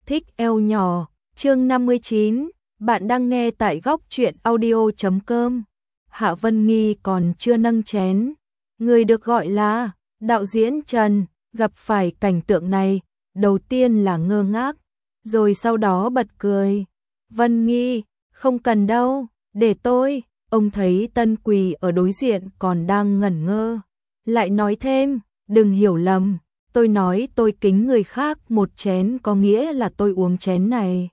Thích eo nhỏ, chương 59, bạn đang nghe tại góc truyện audio.com. Hạ Vân Nghi còn chưa nâng chén. Người được gọi là đạo diễn Trần, gặp phải cảnh tượng này, đầu tiên là ngơ ngác, rồi sau đó bật cười. Vân Nghi, không cần đâu, để tôi. Ông thấy Tân Quỳ ở đối diện còn đang ngẩn ngơ, lại nói thêm, đừng hiểu lầm. Tôi nói tôi kính người khác một chén có nghĩa là tôi uống chén này.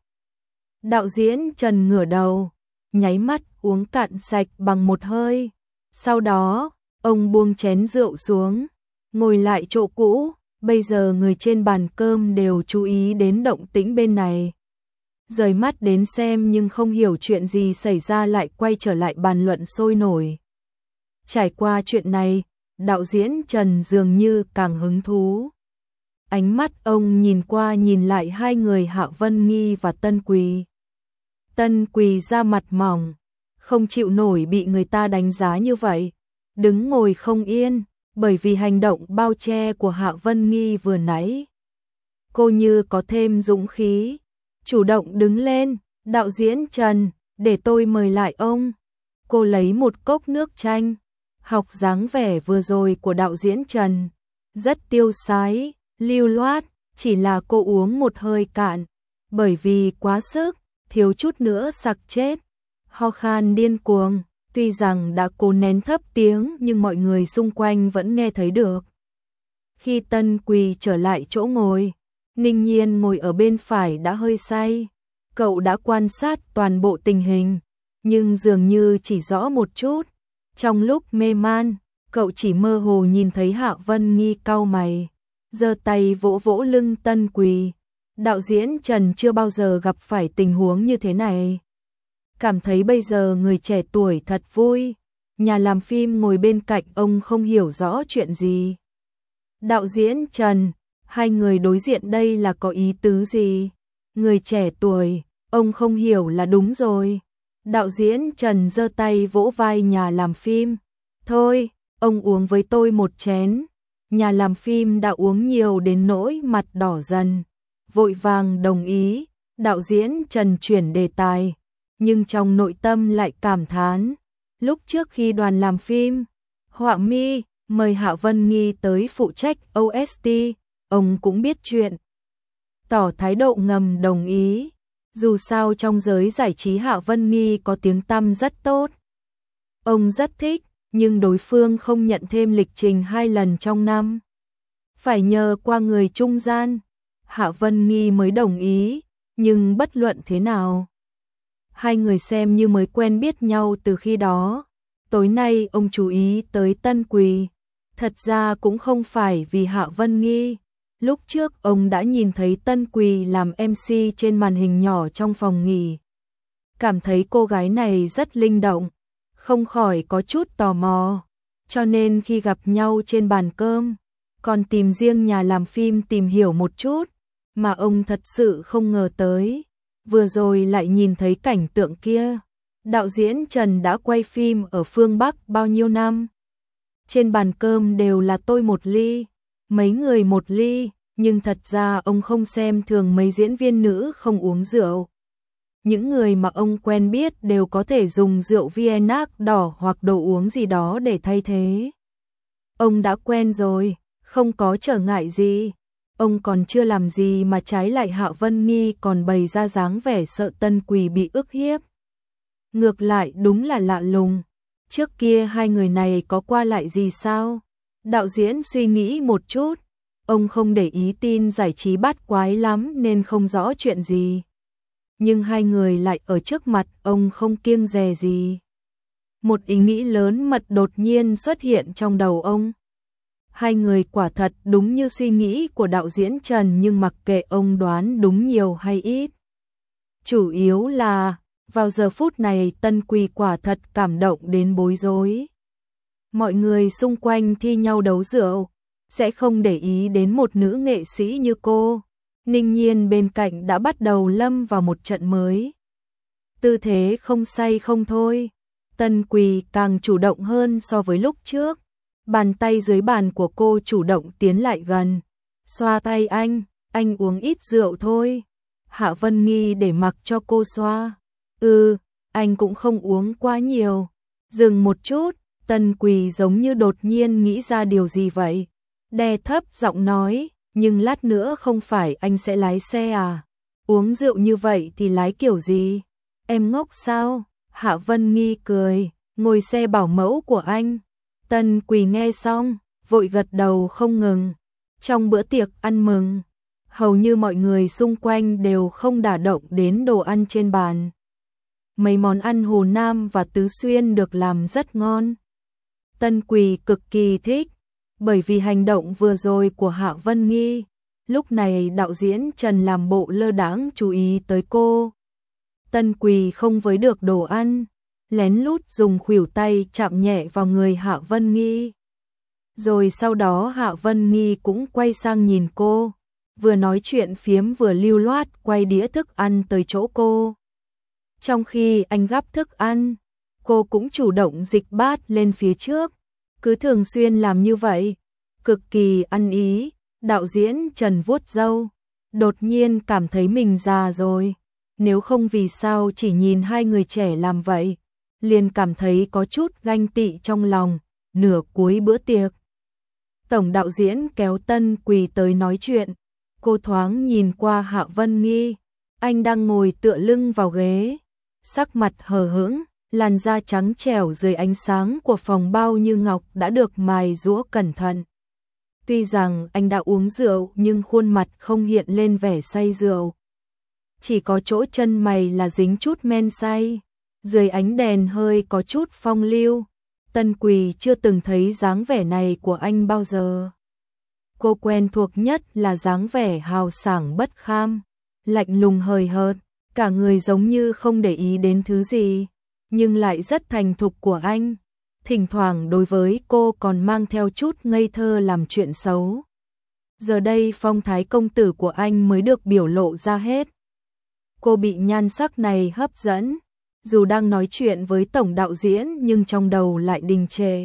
Đạo diễn Trần ngửa đầu, nháy mắt uống cạn sạch bằng một hơi. Sau đó, ông buông chén rượu xuống, ngồi lại chỗ cũ. Bây giờ người trên bàn cơm đều chú ý đến động tĩnh bên này. Rời mắt đến xem nhưng không hiểu chuyện gì xảy ra, lại quay trở lại bàn luận sôi nổi. Trải qua chuyện này, đạo diễn Trần dường như càng hứng thú. Ánh mắt ông nhìn qua nhìn lại hai người Hạ Vân Nghi và Tân Quỳ. Tân Quỳ da mặt mỏng, không chịu nổi bị người ta đánh giá như vậy, đứng ngồi không yên, bởi vì hành động bao che của Hạ Vân Nghi vừa nãy. Cô như có thêm dũng khí, chủ động đứng lên, đạo diễn Trần, để tôi mời lại ông. Cô lấy một cốc nước chanh, học dáng vẻ vừa rồi của đạo diễn Trần, rất tiêu sái, lưu loát, chỉ là cô uống một hơi cạn, bởi vì quá sức, thiếu chút nữa sặc chết, ho khan điên cuồng, tuy rằng đã cố nén thấp tiếng nhưng mọi người xung quanh vẫn nghe thấy được. Khi Tân Quỳ trở lại chỗ ngồi, Ninh Nhiên ngồi ở bên phải đã hơi say, cậu đã quan sát toàn bộ tình hình, nhưng dường như chỉ rõ một chút, trong lúc mê man, cậu chỉ mơ hồ nhìn thấy Hạ Vân Nghi cau mày, giơ tay vỗ vỗ lưng Tân Quỳ. Đạo diễn Trần chưa bao giờ gặp phải tình huống như thế này. Cảm thấy bây giờ người trẻ tuổi thật vui. Nhà làm phim ngồi bên cạnh ông không hiểu rõ chuyện gì. Đạo diễn Trần, hai người đối diện đây là có ý tứ gì? Người trẻ tuổi, ông không hiểu là đúng rồi. Đạo diễn Trần giơ tay vỗ vai nhà làm phim. Thôi, ông uống với tôi một chén. Nhà làm phim đã uống nhiều đến nỗi mặt đỏ dần, vội vàng đồng ý. Đạo diễn Trần chuyển đề tài, nhưng trong nội tâm lại cảm thán. Lúc trước khi đoàn làm phim họa mi mời Hạ Vân Nghi tới phụ trách OST, ông cũng biết chuyện, tỏ thái độ ngầm đồng ý. Dù sao trong giới giải trí Hạ Vân Nghi có tiếng tăm rất tốt, ông rất thích, nhưng đối phương không nhận thêm lịch trình 2 lần trong năm, phải nhờ qua người trung gian. Hạ Vân Nghi mới đồng ý, nhưng bất luận thế nào, hai người xem như mới quen biết nhau từ khi đó. Tối nay ông chú ý tới Tân Quỳ, thật ra cũng không phải vì Hạ Vân Nghi. Lúc trước ông đã nhìn thấy Tân Quỳ làm MC trên màn hình nhỏ trong phòng nghỉ, cảm thấy cô gái này rất linh động, không khỏi có chút tò mò, cho nên khi gặp nhau trên bàn cơm, còn tìm riêng nhà làm phim tìm hiểu một chút, mà ông thật sự không ngờ tới. Vừa rồi lại nhìn thấy cảnh tượng kia. Đạo diễn Trần đã quay phim ở phương Bắc bao nhiêu năm. Trên bàn cơm đều là tôi một ly, mấy người một ly, nhưng thật ra ông không xem thường mấy diễn viên nữ không uống rượu. Những người mà ông quen biết đều có thể dùng rượu Vienna đỏ hoặc đồ uống gì đó để thay thế. Ông đã quen rồi, không có trở ngại gì. Ông còn chưa làm gì mà trái lại Hạ Vân Nghi còn bày ra dáng vẻ sợ Tân Quỳ bị ức hiếp. Ngược lại đúng là lạ lùng, trước kia hai người này có qua lại gì sao? Đạo diễn suy nghĩ một chút, ông không để ý tin giải trí bát quái lắm nên không rõ chuyện gì. Nhưng hai người lại ở trước mặt ông không kiêng dè gì. Một ý nghĩ lớn mật đột nhiên xuất hiện trong đầu ông. Hai người quả thật đúng như suy nghĩ của đạo diễn Trần, nhưng mặc kệ ông đoán đúng nhiều hay ít. Chủ yếu là, vào giờ phút này Tân Quỳ quả thật cảm động đến bối rối. Mọi người xung quanh thi nhau đấu rượu, sẽ không để ý đến một nữ nghệ sĩ như cô. Ninh Nhiên bên cạnh đã bắt đầu lâm vào một trận mới. Tư thế không say không thôi. Tân Quỳ càng chủ động hơn so với lúc trước. Bàn tay dưới bàn của cô chủ động tiến lại gần, xoa tay anh uống ít rượu thôi. Hạ Vân Nghi để mặc cho cô xoa. Anh cũng không uống quá nhiều. Dừng một chút, Tân Quỳ giống như đột nhiên nghĩ ra điều gì vậy. Đè thấp giọng nói, nhưng lát nữa không phải anh sẽ lái xe à? Uống rượu như vậy thì lái kiểu gì? Em ngốc sao? Hạ Vân Nghi cười, ngồi xe bảo mẫu của anh. Tân Quỳ nghe xong, vội gật đầu không ngừng. Trong bữa tiệc ăn mừng, hầu như mọi người xung quanh đều không đả động đến đồ ăn trên bàn. Mấy món ăn Hồ Nam và Tứ Xuyên được làm rất ngon. Tân Quỳ cực kỳ thích, bởi vì hành động vừa rồi của Hạ Vân Nghi. Lúc này đạo diễn Trần làm bộ lơ đãng chú ý tới cô. Tân Quỳ không với được đồ ăn, lén lút dùng khuỷu tay chạm nhẹ vào người Hạ Vân Nghi. Rồi sau đó Hạ Vân Nghi cũng quay sang nhìn cô, vừa nói chuyện phiếm vừa lưu loát quay đĩa thức ăn tới chỗ cô. Trong khi anh gắp thức ăn, cô cũng chủ động dịch bát lên phía trước, cứ thường xuyên làm như vậy, cực kỳ ăn ý. Đạo diễn Trần vuốt râu, đột nhiên cảm thấy mình già rồi, nếu không vì sao chỉ nhìn hai người trẻ làm vậy, liền cảm thấy có chút ganh tị trong lòng. Nửa cuối bữa tiệc, tổng đạo diễn kéo Tân Quỳ tới nói chuyện, cô thoáng nhìn qua Hạ Vân Nghi, anh đang ngồi tựa lưng vào ghế, sắc mặt hờ hững, làn da trắng trẻo dưới ánh sáng của phòng bao như ngọc đã được mài giũa cẩn thận. Tuy rằng anh đã uống rượu nhưng khuôn mặt không hiện lên vẻ say rượu. Chỉ có chỗ chân mày là dính chút men say, dưới ánh đèn hơi có chút phong lưu. Tân Quỳ chưa từng thấy dáng vẻ này của anh bao giờ. Cô quen thuộc nhất là dáng vẻ hào sảng bất kham, lạnh lùng hời hợt, cả người giống như không để ý đến thứ gì, nhưng lại rất thành thục của anh. Thỉnh thoảng đối với cô còn mang theo chút ngây thơ làm chuyện xấu. Giờ đây phong thái công tử của anh mới được biểu lộ ra hết. Cô bị nhan sắc này hấp dẫn, dù đang nói chuyện với tổng đạo diễn nhưng trong đầu lại đình trệ.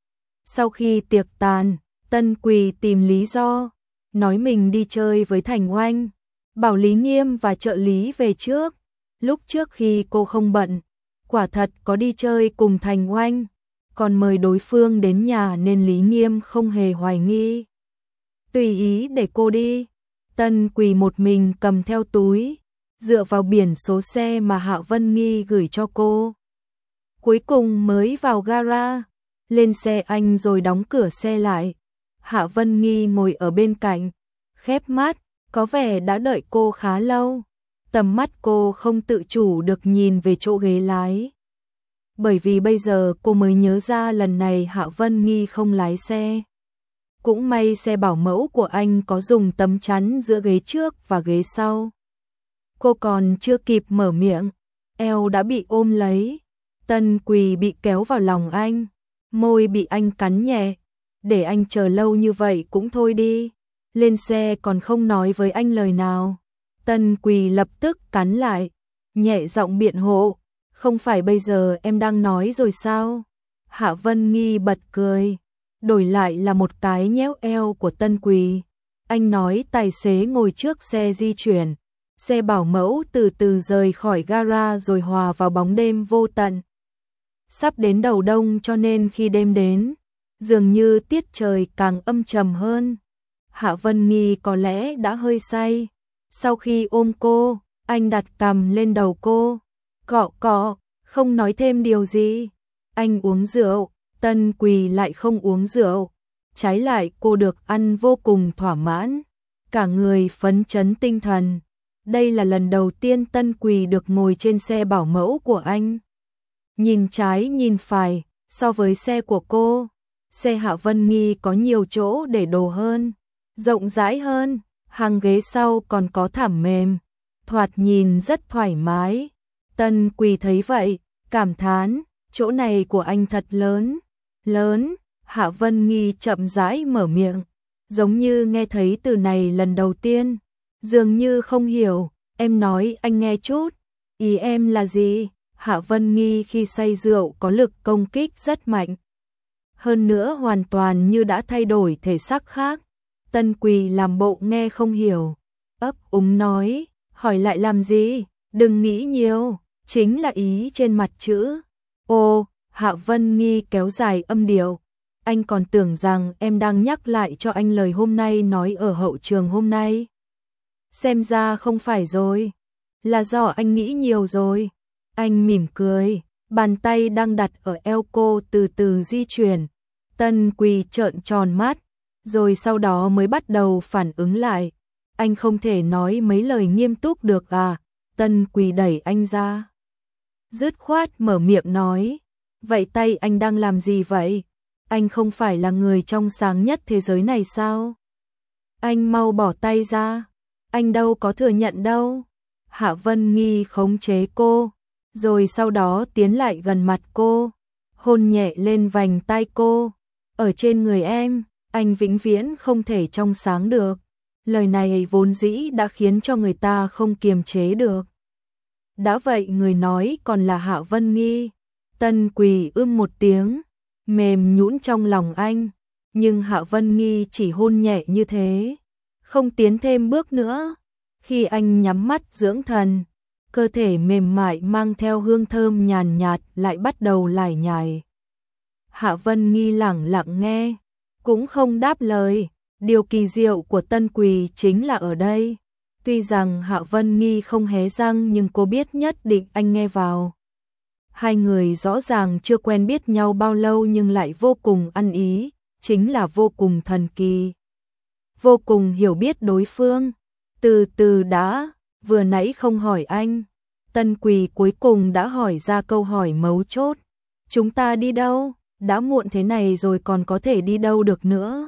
Sau khi tiệc tàn, Tân Quỳ tìm lý do, nói mình đi chơi với Thành Oanh, bảo Lý Nghiêm và trợ lý về trước. Lúc trước khi cô không bận, quả thật có đi chơi cùng Thành Oanh, còn mời đối phương đến nhà nên Lý Nghiêm không hề hoài nghi. Tùy ý để cô đi. Tân Quỳ một mình cầm theo túi, dựa vào biển số xe mà Hạ Vân Nghi gửi cho cô. Cuối cùng mới vào gara, lên xe anh rồi đóng cửa xe lại. Hạ Vân Nghi ngồi ở bên cạnh, khép mắt, có vẻ đã đợi cô khá lâu. Tầm mắt cô không tự chủ được nhìn về chỗ ghế lái. Bởi vì bây giờ cô mới nhớ ra lần này Hạ Vân Nghi không lái xe. Cũng may xe bảo mẫu của anh có dùng tấm chắn giữa ghế trước và ghế sau. Cô còn chưa kịp mở miệng, eo đã bị ôm lấy. Tân Quỳ bị kéo vào lòng anh, môi bị anh cắn nhẹ. Để anh chờ lâu như vậy cũng thôi đi. Lên xe còn không nói với anh lời nào. Tân Quỳ lập tức cắn lại, nhẹ giọng biện hộ. Không phải bây giờ em đang nói rồi sao? Hạ Vân Nghi bật cười, đổi lại là một cái nhéo eo của Tân Quỳ. Anh nói tài xế ngồi trước xe di chuyển. Xe bảo mẫu từ từ rời khỏi gara rồi hòa vào bóng đêm vô tận. Sắp đến đầu đông cho nên khi đêm đến, dường như tiết trời càng âm trầm hơn. Hạ Vân Nghi có lẽ đã hơi say. Sau khi ôm cô, anh đặt cằm lên đầu cô, cọ cọ, không nói thêm điều gì. Anh uống rượu, Tân Quỳ lại không uống rượu. Trái lại cô được ăn vô cùng thỏa mãn, cả người phấn chấn tinh thần. Đây là lần đầu tiên Tân Quỳ được ngồi trên xe bảo mẫu của anh. Nhìn trái nhìn phải, so với xe của cô, xe Hạ Vân Nghi có nhiều chỗ để đồ hơn, rộng rãi hơn, hàng ghế sau còn có thảm mềm, thoạt nhìn rất thoải mái. Tân Quỳ thấy vậy, cảm thán, chỗ này của anh thật lớn, lớn. Hạ Vân Nghi chậm rãi mở miệng, giống như nghe thấy từ này lần đầu tiên, dường như không hiểu. Em nói anh nghe chút, ý em là gì? Hạ Vân Nghi khi say rượu có lực công kích rất mạnh, hơn nữa hoàn toàn như đã thay đổi thể xác khác. Tân Quỳ làm bộ nghe không hiểu, ấp úng nói, hỏi lại làm gì, đừng nghĩ nhiều, chính là ý trên mặt chữ. Ô, Hạ Vân Nghi kéo dài âm điệu, anh còn tưởng rằng em đang nhắc lại cho anh lời hôm nay nói ở hậu trường hôm nay. Xem ra không phải rồi, là do anh nghĩ nhiều rồi. Anh mỉm cười, bàn tay đang đặt ở eo cô từ từ di chuyển. Tân Quỳ trợn tròn mắt, rồi sau đó mới bắt đầu phản ứng lại. Anh không thể nói mấy lời nghiêm túc được à? Tân Quỳ đẩy anh ra, dứt khoát mở miệng nói, vậy tay anh đang làm gì vậy? Anh không phải là người trong sáng nhất thế giới này sao? Anh mau bỏ tay ra, anh đâu có thừa nhận đâu. Hạ Vân Nghi khống chế cô, rồi sau đó tiến lại gần mặt cô, hôn nhẹ lên vành tai cô. Ở trên người em, anh vĩnh viễn không thể trong sáng được. Lời này vốn dĩ đã khiến cho người ta không kiềm chế được. Đã vậy người nói còn là Hạ Vân Nghi. Tân Quỳ một tiếng, mềm nhũn trong lòng anh, nhưng Hạ Vân Nghi chỉ hôn nhẹ như thế, không tiến thêm bước nữa. Khi anh nhắm mắt dưỡng thần, cơ thể mềm mại mang theo hương thơm nhàn nhạt lại bắt đầu lải nhải. Hạ Vân Nghi lẳng lặng nghe, cũng không đáp lời. Điều kỳ diệu của Tân Quỳ chính là ở đây. Tuy rằng Hạ Vân Nghi không hé răng nhưng cô biết nhất định anh nghe vào. Hai người rõ ràng chưa quen biết nhau bao lâu nhưng lại vô cùng ăn ý, chính là vô cùng thần kỳ. Vô cùng hiểu biết đối phương. Từ từ đã, vừa nãy không hỏi anh. Tân Quỳ cuối cùng đã hỏi ra câu hỏi mấu chốt. Chúng ta đi đâu? Đã muộn thế này rồi còn có thể đi đâu được nữa?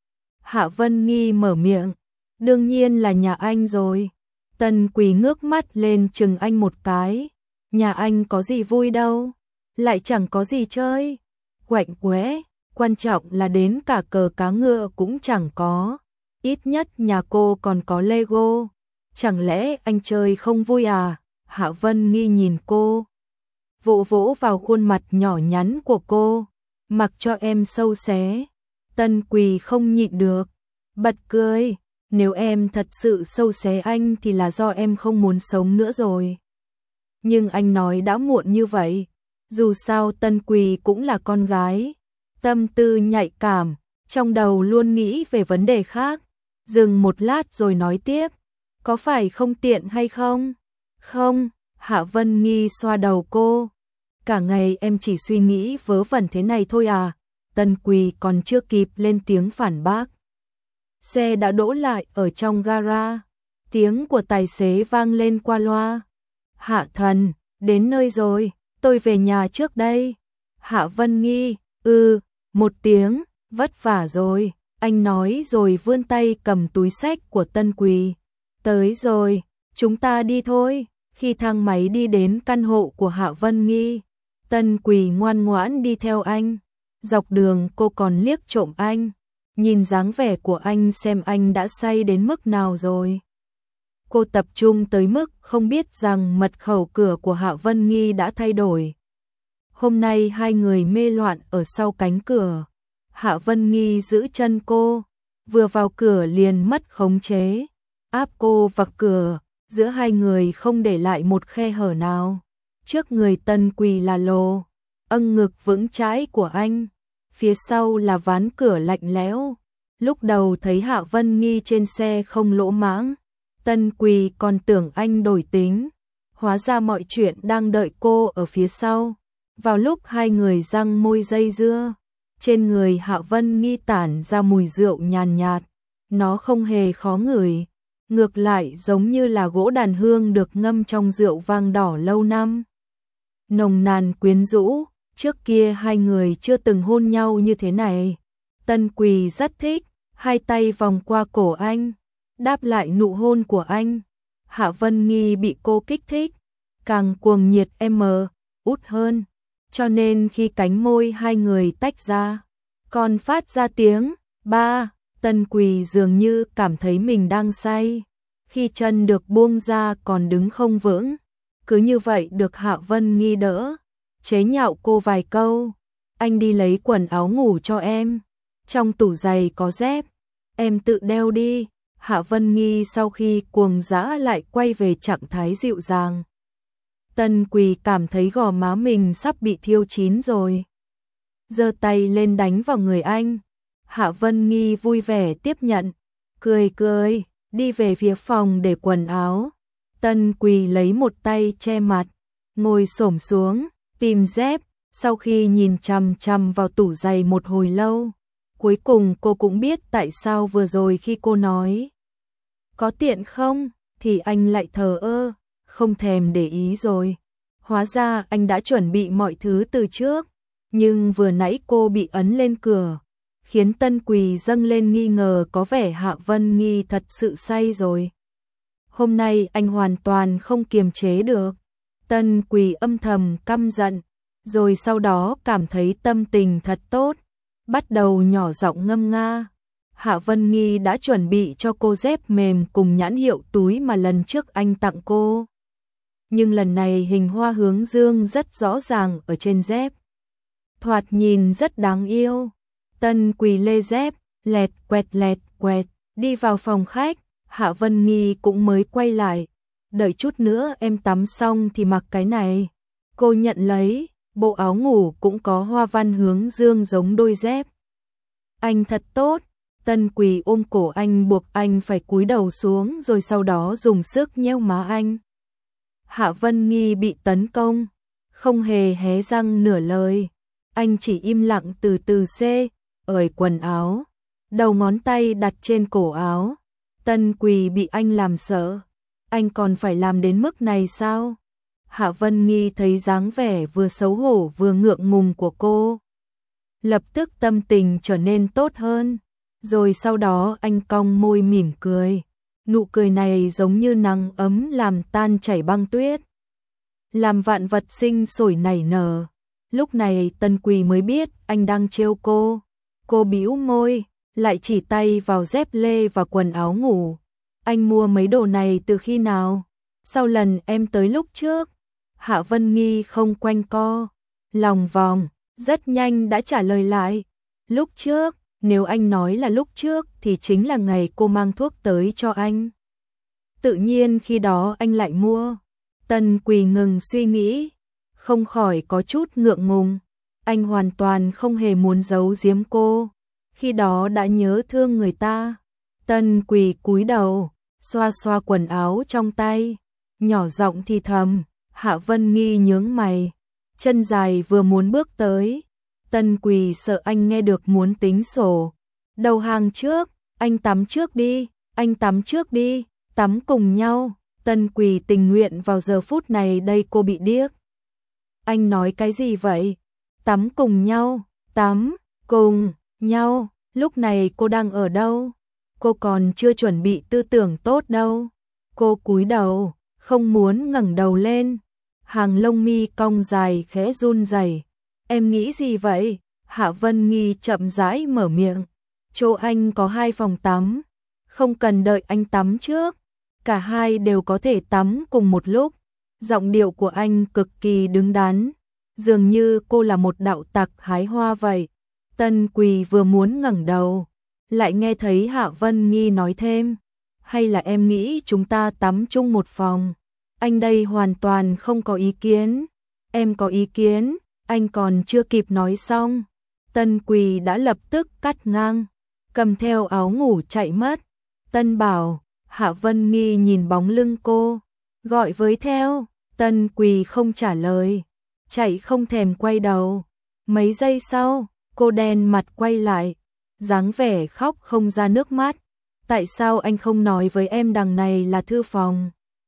Hạ Vân Nghi mở miệng. Đương nhiên là nhà anh rồi. Tân Quỳ ngước mắt lên chừng anh một cái. Nhà anh có gì vui đâu, lại chẳng có gì chơi. Quạnh quẽ, quan trọng là đến cả cờ cá ngựa cũng chẳng có. Ít nhất nhà cô còn có Lego. Chẳng lẽ anh chơi không vui à? Hạ Vân Nghi nhìn cô, vỗ vỗ vào khuôn mặt nhỏ nhắn của cô. Mặc cho em sâu xé. Tân Quỳ không nhịn được, bật cười. Nếu em thật sự sâu xé anh thì là do em không muốn sống nữa rồi. Nhưng anh nói đã muộn như vậy. Dù sao Tân Quỳ cũng là con gái, tâm tư nhạy cảm, trong đầu luôn nghĩ về vấn đề khác. Dừng một lát rồi nói tiếp. Có phải không tiện hay không? Không, Hạ Vân Nghi xoa đầu cô. Cả ngày em chỉ suy nghĩ vớ vẩn thế này thôi à? Tân Quỳ còn chưa kịp lên tiếng phản bác. Xe đã đỗ lại ở trong gara. Tiếng của tài xế vang lên qua loa. Hạ thần, đến nơi rồi, tôi về nhà trước đây. Hạ Vân Nghi, một tiếng, vất vả rồi. Anh nói rồi vươn tay cầm túi xách của Tân Quỳ. Tới rồi, chúng ta đi thôi. Khi thang máy đi đến căn hộ của Hạ Vân Nghi, Tân Quỳ ngoan ngoãn đi theo anh. Dọc đường cô còn liếc trộm anh, nhìn dáng vẻ của anh xem anh đã say đến mức nào rồi. Cô tập trung tới mức không biết rằng mật khẩu cửa của Hạ Vân Nghi đã thay đổi. Hôm nay hai người mê loạn ở sau cánh cửa. Hạ Vân Nghi giữ chân cô, vừa vào cửa liền mất khống chế, áp cô vào cửa, giữa hai người không để lại một khe hở nào. Trước người Tân Quỳ là lồ, ngực vững chãi của anh, phía sau là ván cửa lạnh lẽo. Lúc đầu thấy Hạ Vân Nghi trên xe không lỗ mãng, Tân Quỳ còn tưởng anh đổi tính, hóa ra mọi chuyện đang đợi cô ở phía sau. Vào lúc hai người răng môi dây dưa, trên người Hạ Vân Nghi tản ra mùi rượu nhàn nhạt, nó không hề khó ngửi, ngược lại giống như là gỗ đàn hương được ngâm trong rượu vang đỏ lâu năm. Nồng nàn quyến rũ, trước kia hai người chưa từng hôn nhau như thế này. Tân Quỳ rất thích, hai tay vòng qua cổ anh, đáp lại nụ hôn của anh. Hạ Vân Nghi bị cô kích thích, càng cuồng nhiệt út hơn, cho nên khi cánh môi hai người tách ra, còn phát ra tiếng ba. Tân Quỳ dường như cảm thấy mình đang say, khi chân được buông ra còn đứng không vững. Cứ như vậy được Hạ Vân Nghi đỡ, chế nhạo cô vài câu. Anh đi lấy quần áo ngủ cho em, trong tủ giày có dép, em tự đeo đi. Hạ Vân Nghi sau khi cuồng dã lại quay về trạng thái dịu dàng. Tân Quỳ cảm thấy gò má mình sắp bị thiêu chín rồi. Giơ tay lên đánh vào người anh. Hạ Vân Nghi vui vẻ tiếp nhận, cười cười, đi về phía phòng để quần áo. Tân Quỳ lấy một tay che mặt, ngồi xổm xuống, tìm dép, sau khi nhìn chằm chằm vào tủ giày một hồi lâu. Cuối cùng cô cũng biết tại sao vừa rồi khi cô nói có tiện không, thì anh lại thờ ơ, không thèm để ý rồi. Hóa ra anh đã chuẩn bị mọi thứ từ trước, nhưng vừa nãy cô bị ấn lên cửa, khiến Tân Quỳ dâng lên nghi ngờ có vẻ Hạ Vân Nghi thật sự say rồi. Hôm nay anh hoàn toàn không kiềm chế được. Tân Quỳ âm thầm căm giận, rồi sau đó cảm thấy tâm tình thật tốt, bắt đầu nhỏ giọng ngâm nga. Hạ Vân Nghi đã chuẩn bị cho cô dép mềm cùng nhãn hiệu túi mà lần trước anh tặng cô. Nhưng lần này hình hoa hướng dương rất rõ ràng ở trên dép. Thoạt nhìn rất đáng yêu. Tân Quỳ lê dép, lẹt quẹt, đi vào phòng khách. Hạ Vân Nghi cũng mới quay lại. Đợi chút nữa em tắm xong thì mặc cái này. Cô nhận lấy, bộ áo ngủ cũng có hoa văn hướng dương giống đôi dép. Anh thật tốt. Tân Quỳ ôm cổ anh buộc anh phải cúi đầu xuống rồi sau đó dùng sức nhéo má anh. Hạ Vân Nghi bị tấn công, không hề hé răng nửa lời. Anh chỉ im lặng từ từ cởi quần áo, đầu ngón tay đặt trên cổ áo. Tân Quỳ bị anh làm sợ. Anh còn phải làm đến mức này sao? Hạ Vân Nghi thấy dáng vẻ vừa xấu hổ vừa ngượng ngùng của cô, lập tức tâm tình trở nên tốt hơn. Rồi sau đó anh cong môi mỉm cười. Nụ cười này giống như nắng ấm làm tan chảy băng tuyết, làm vạn vật sinh sôi nảy nở. Lúc này Tân Quỳ mới biết anh đang trêu cô. Cô bĩu môi, lại chỉ tay vào dép lê và quần áo ngủ. Anh mua mấy đồ này từ khi nào? Sau lần em tới lúc trước. Hạ Vân Nghi không quanh co, lòng vòng, rất nhanh đã trả lời lại. Lúc trước, nếu anh nói là lúc trước thì chính là ngày cô mang thuốc tới cho anh. Tự nhiên khi đó anh lại mua. Tân Quỳ ngừng suy nghĩ, không khỏi có chút ngượng ngùng. Anh hoàn toàn không hề muốn giấu giếm cô, khi đó đã nhớ thương người ta. Tân Quỳ cúi đầu, xoa xoa quần áo trong tay, nhỏ giọng thì thầm. Hạ Vân Nghi nhướng mày, chân dài vừa muốn bước tới. Tân Quỳ sợ anh nghe được muốn tính sổ. Đầu hàng trước, anh tắm trước đi, anh tắm trước đi, tắm cùng nhau. Tân Quỳ tình nguyện vào giờ phút này đây cô bị điếc. Anh nói cái gì vậy? Tắm cùng nhau, tắm cùng nhau, lúc này cô đang ở đâu? Cô còn chưa chuẩn bị tư tưởng tốt đâu. Cô cúi đầu, không muốn ngẩng đầu lên. Hàng lông mi cong dài khẽ run rẩy. Em nghĩ gì vậy? Hạ Vân Nghi chậm rãi mở miệng. Chỗ anh có 2 phòng tắm, không cần đợi anh tắm trước, cả hai đều có thể tắm cùng một lúc. Giọng điệu của anh cực kỳ đứng đắn, dường như cô là một đạo tặc hái hoa vậy. Tân Quỳ vừa muốn ngẩng đầu, lại nghe thấy Hạ Vân Nghi nói thêm, hay là em nghĩ chúng ta tắm chung một phòng? Anh đây hoàn toàn không có ý kiến. Em có ý kiến. Anh còn chưa kịp nói xong, Tân Quỳ đã lập tức cắt ngang, cầm theo áo ngủ chạy mất. Tân bảo. Hạ Vân Nghi nhìn bóng lưng cô, gọi với theo. Tân Quỳ không trả lời, chạy không thèm quay đầu. Mấy giây sau, cô đen mặt quay lại, dáng vẻ khóc không ra nước mắt. Tại sao anh không nói với em đằng này là thư phòng?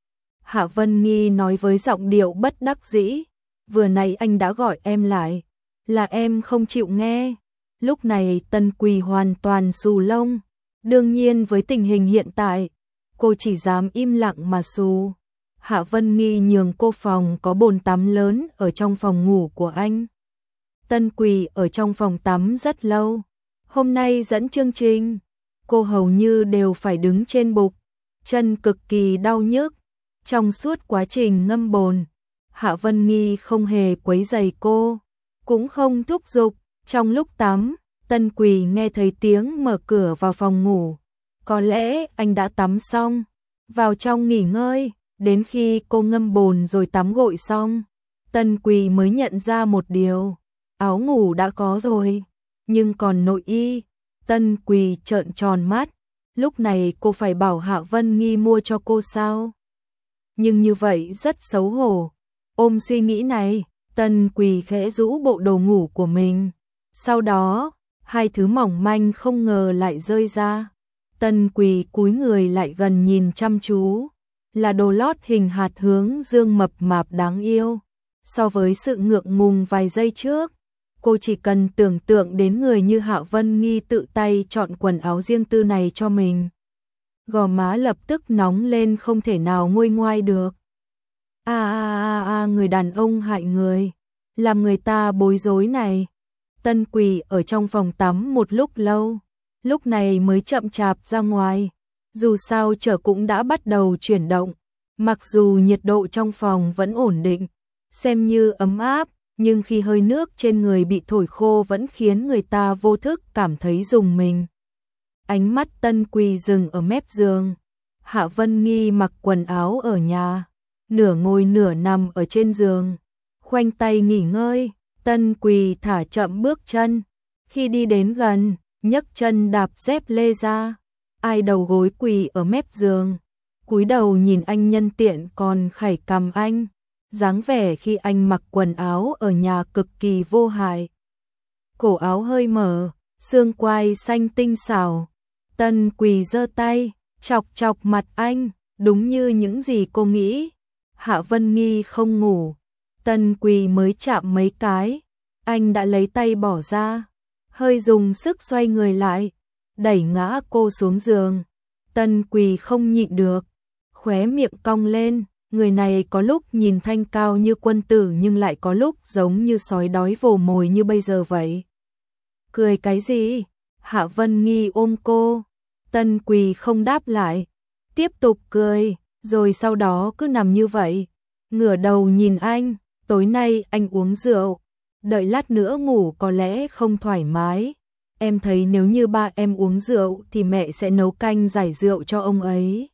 Hạ Vân Nghi nói với giọng điệu bất đắc dĩ. Vừa nãy anh đã gọi em lại, là em không chịu nghe. Lúc này Tân Quỳ hoàn toàn xù lông. Đương nhiên với tình hình hiện tại, cô chỉ dám im lặng mà xù. Hạ Vân Nghi nhường cô phòng có bồn tắm lớn ở trong phòng ngủ của anh. Tân Quỳ ở trong phòng tắm rất lâu. Hôm nay dẫn chương trình, cô hầu như đều phải đứng trên bục, chân cực kỳ đau nhức. Trong suốt quá trình ngâm bồn, Hạ Vân Nghi không hề quấy rầy cô, cũng không thúc giục. Trong lúc tắm, Tân Quỳ nghe thấy tiếng mở cửa vào phòng ngủ. Có lẽ anh đã tắm xong, vào trong nghỉ ngơi, đến khi cô ngâm bồn rồi tắm gội xong, Tân Quỳ mới nhận ra một điều, áo ngủ đã có rồi, nhưng còn nội y. Tân Quỳ trợn tròn mắt, lúc này cô phải bảo Hạ Vân Nghi mua cho cô sao? Nhưng như vậy rất xấu hổ. Ôm suy nghĩ này, Tân Quỳ khẽ rũ bộ đồ ngủ của mình. Sau đó, hai thứ mỏng manh không ngờ lại rơi ra. Tân Quỳ cúi người lại gần nhìn chăm chú, là đồ lót hình hạt hướng dương mập mạp đáng yêu. So với sự ngượng ngùng vài giây trước, cô chỉ cần tưởng tượng đến người như Hạ Vân Nghi tự tay chọn quần áo riêng tư này cho mình. Gò má lập tức nóng lên không thể nào nguôi ngoai được. Người đàn ông hại người, làm người ta bối rối này. Tân Quỳ ở trong phòng tắm một lúc lâu, lúc này mới chậm chạp ra ngoài. Dù sao chợ cũng đã bắt đầu chuyển động, mặc dù nhiệt độ trong phòng vẫn ổn định, xem như ấm áp, nhưng khi hơi nước trên người bị thổi khô vẫn khiến người ta vô thức cảm thấy rùng mình. Ánh mắt Tân Quỳ dừng ở mép giường. Hạ Vân Nghi mặc quần áo ở nhà, nửa ngồi nửa nằm ở trên giường, khoanh tay nghỉ ngơi. Tân Quỳ thả chậm bước chân, khi đi đến gần, nhấc chân đạp dép lê ra, ai đầu gối quỳ ở mép giường, cúi đầu nhìn anh nhân tiện còn khẩy cằm anh, dáng vẻ khi anh mặc quần áo ở nhà cực kỳ vô hại. Cổ áo hơi mở, xương quai xanh tinh xảo. Tân Quỳ giơ tay, chọc chọc mặt anh, đúng như những gì cô nghĩ. Hạ Vân Nghi không ngủ, Tân Quỳ mới chạm mấy cái, anh đã lấy tay bỏ ra, hơi dùng sức xoay người lại, đẩy ngã cô xuống giường. Tân Quỳ không nhịn được, khóe miệng cong lên, người này có lúc nhìn thanh cao như quân tử nhưng lại có lúc giống như sói đói vồ mồi như bây giờ vậy. Cười cái gì? Hạ Vân Nghi ôm cô, Tân Quỳ không đáp lại, tiếp tục cười, rồi sau đó cứ nằm như vậy, ngửa đầu nhìn anh, tối nay anh uống rượu, đợi lát nữa ngủ có lẽ không thoải mái. Em thấy nếu như ba em uống rượu thì mẹ sẽ nấu canh giải rượu cho ông ấy.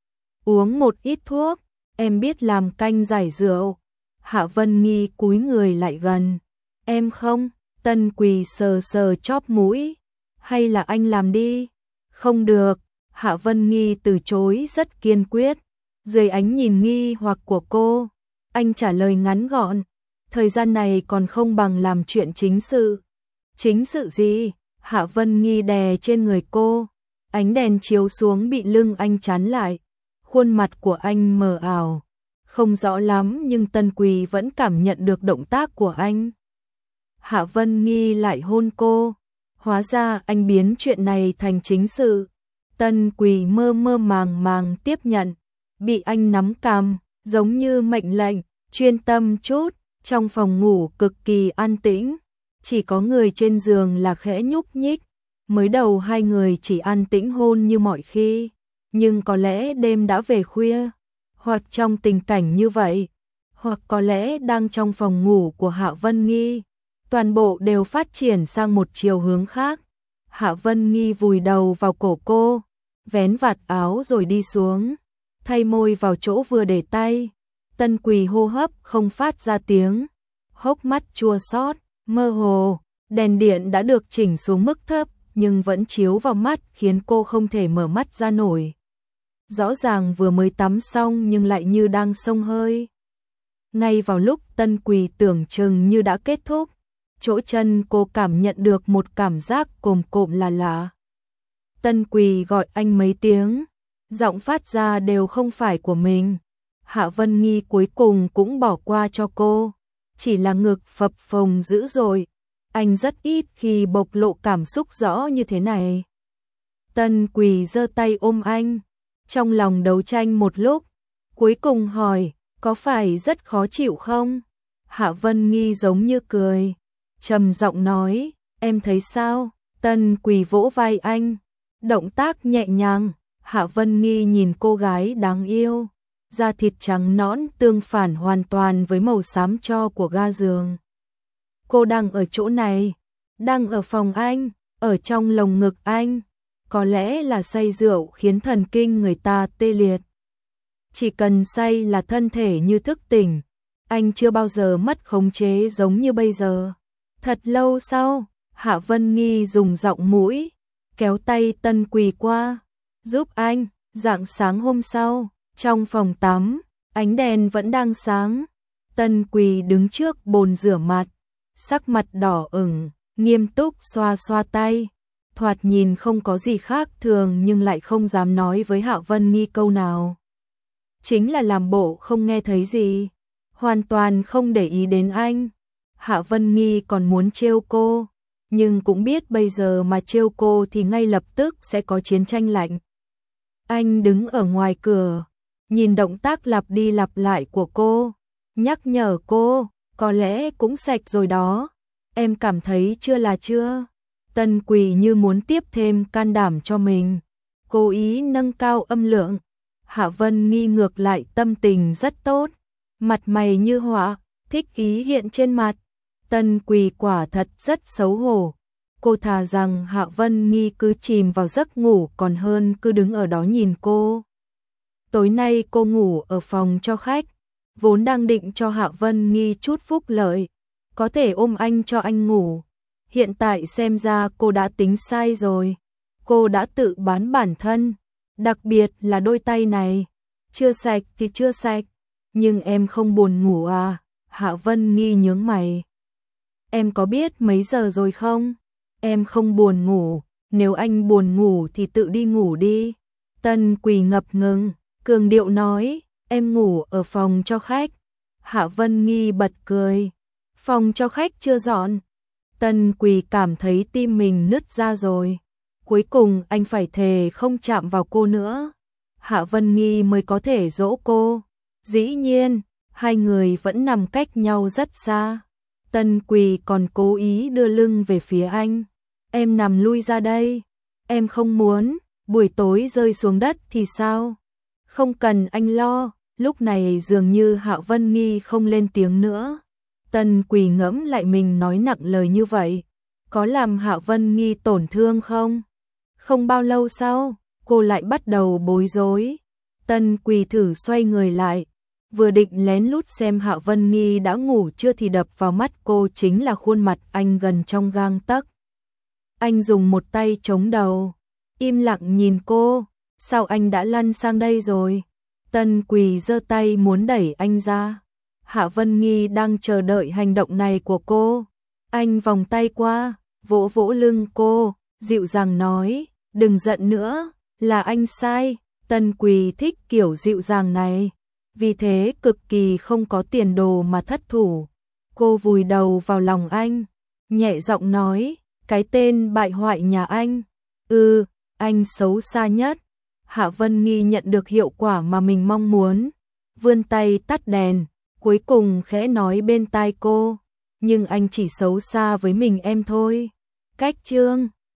Uống một ít thuốc, em biết làm canh giải rượu. Hạ Vân Nghi cúi người lại gần. Em không? Tân Quỳ sờ sờ chóp mũi. Hay là anh làm đi? Không được. Hạ Vân Nghi từ chối rất kiên quyết. Dưới ánh nhìn nghi hoặc của cô, anh trả lời ngắn gọn. Thời gian này còn không bằng làm chuyện chính sự. Chính sự gì? Hạ Vân Nghi đè trên người cô. Ánh đèn chiếu xuống bị lưng anh chắn lại. Khuôn mặt của anh mờ ảo, không rõ lắm nhưng Tân Quỳ vẫn cảm nhận được động tác của anh. Hạ Vân Nghi lại hôn cô. Hóa ra anh biến chuyện này thành chính sự. Tân Quỳ mơ mơ màng màng tiếp nhận. Bị anh nắm cằm, giống như mệnh lệnh, chuyên tâm chút. Trong phòng ngủ cực kỳ an tĩnh, chỉ có người trên giường là khẽ nhúc nhích. Mới đầu hai người chỉ an tĩnh hôn như mọi khi, nhưng có lẽ đêm đã về khuya, hoặc trong tình cảnh như vậy, hoặc có lẽ đang trong phòng ngủ của Hạ Vân Nghi, toàn bộ đều phát triển sang một chiều hướng khác. Hạ Vân Nghi vùi đầu vào cổ cô, vén vạt áo rồi đi xuống, thay môi vào chỗ vừa để tay. Tân Quỳ hô hấp không phát ra tiếng, hốc mắt chua xót, mơ hồ, đèn điện đã được chỉnh xuống mức thấp nhưng vẫn chiếu vào mắt khiến cô không thể mở mắt ra nổi. Rõ ràng vừa mới tắm xong nhưng lại như đang xông hơi. Ngay vào lúc Tân Quỳ tưởng chừng như đã kết thúc, chỗ chân cô cảm nhận được một cảm giác cồm cộm là lạ. Tân Quỳ gọi anh mấy tiếng, giọng phát ra đều không phải của mình. Hạ Vân Nghi cuối cùng cũng bỏ qua cho cô, chỉ là ngực phập phồng dữ dội. Anh rất ít khi bộc lộ cảm xúc rõ như thế này. Tân Quỳ giơ tay ôm anh, trong lòng đấu tranh một lúc, cuối cùng hỏi, có phải rất khó chịu không? Hạ Vân Nghi giống như cười, trầm giọng nói, em thấy sao? Tân Quỳ vỗ vai anh, động tác nhẹ nhàng. Hạ Vân Nghi nhìn cô gái đáng yêu, da thịt trắng nõn tương phản hoàn toàn với màu xám tro của ga giường. Cô đang ở chỗ này, đang ở phòng anh, ở trong lồng ngực anh. có lẽ là say rượu khiến thần kinh người ta tê liệt. Chỉ cần say là thân thể như thức tỉnh, anh chưa bao giờ mất khống chế giống như bây giờ. Thật lâu sau, Hạ Vân Nghi dùng giọng mũi kéo tay Tân Quỳ qua, giúp anh. Rạng sáng hôm sau, trong phòng tắm, ánh đèn vẫn đang sáng. Tân Quỳ đứng trước bồn rửa mặt, sắc mặt đỏ ửng, nghiêm túc xoa xoa tay. Thoạt nhìn không có gì khác thường nhưng lại không dám nói với Hạ Vân Nghi câu nào. Chính là làm bộ không nghe thấy gì, hoàn toàn không để ý đến anh. Hạ Vân Nghi còn muốn trêu cô, nhưng cũng biết bây giờ mà trêu cô thì ngay lập tức sẽ có chiến tranh lạnh. Anh đứng ở ngoài cửa, nhìn động tác lặp đi lặp lại của cô, nhắc nhở cô, có lẽ cũng sạch rồi đó, em cảm thấy chưa là chưa. Tân Quỳ như muốn tiếp thêm can đảm cho mình, cố ý nâng cao âm lượng. Hạ Vân Nghi ngược lại tâm tình rất tốt, mặt mày như họa, thích ý hiện trên mặt. Tân Quỳ quả thật rất xấu hổ. Cô thà rằng Hạ Vân Nghi cứ chìm vào giấc ngủ còn hơn cứ đứng ở đó nhìn cô. Tối nay cô ngủ ở phòng cho khách, vốn đang định cho Hạ Vân Nghi chút phúc lợi, có thể ôm anh cho anh ngủ. Hiện tại xem ra cô đã tính sai rồi. Cô đã tự bán bản thân, đặc biệt là đôi tay này. Chưa sạch thì chưa sạch, nhưng em không buồn ngủ à? Hạ Vân Nghi nhướng mày. Em có biết mấy giờ rồi không? Em không buồn ngủ, nếu anh buồn ngủ thì tự đi ngủ đi. Tân Quỳ ngập ngừng, cường điệu nói, em ngủ ở phòng cho khách. Hạ Vân Nghi bật cười, phòng cho khách chưa dọn. Tân Quỳ cảm thấy tim mình nứt ra rồi. Cuối cùng anh phải thề không chạm vào cô nữa. Hạ Vân Nghi mới có thể dỗ cô. Dĩ nhiên, hai người vẫn nằm cách nhau rất xa. Tân Quỳ còn cố ý đưa lưng về phía anh. Em nằm lui ra đây. Em không muốn, buổi tối rơi xuống đất thì sao? Không cần anh lo. Lúc này dường như Hạ Vân Nghi không lên tiếng nữa. Tân Quỳ ngẫm lại mình nói nặng lời như vậy, có làm Hạ Vân Nghi tổn thương không? Không bao lâu sau, cô lại bắt đầu bối rối. Tân Quỳ thử xoay người lại, vừa định lén lút xem Hạ Vân Nghi đã ngủ chưa thì đập vào mắt cô chính là khuôn mặt anh gần trong gang tấc. Anh dùng một tay chống đầu, im lặng nhìn cô, sao anh đã lăn sang đây rồi? Tân Quỳ giơ tay muốn đẩy anh ra. Hạ Vân Nghi đang chờ đợi hành động này của cô. Anh vòng tay qua, vỗ vỗ lưng cô, dịu dàng nói, đừng giận nữa, là anh sai. Tân Quỳ thích kiểu dịu dàng này, vì thế cực kỳ không có tiền đồ mà thất thủ. Cô vùi đầu vào lòng anh, nhẹ giọng nói, cái tên bại hoại nhà anh. Anh xấu xa nhất. Hạ Vân Nghi nhận được hiệu quả mà mình mong muốn, vươn tay tắt đèn, cuối cùng khẽ nói bên tai cô, nhưng anh chỉ xấu xa với mình em thôi. Cách chương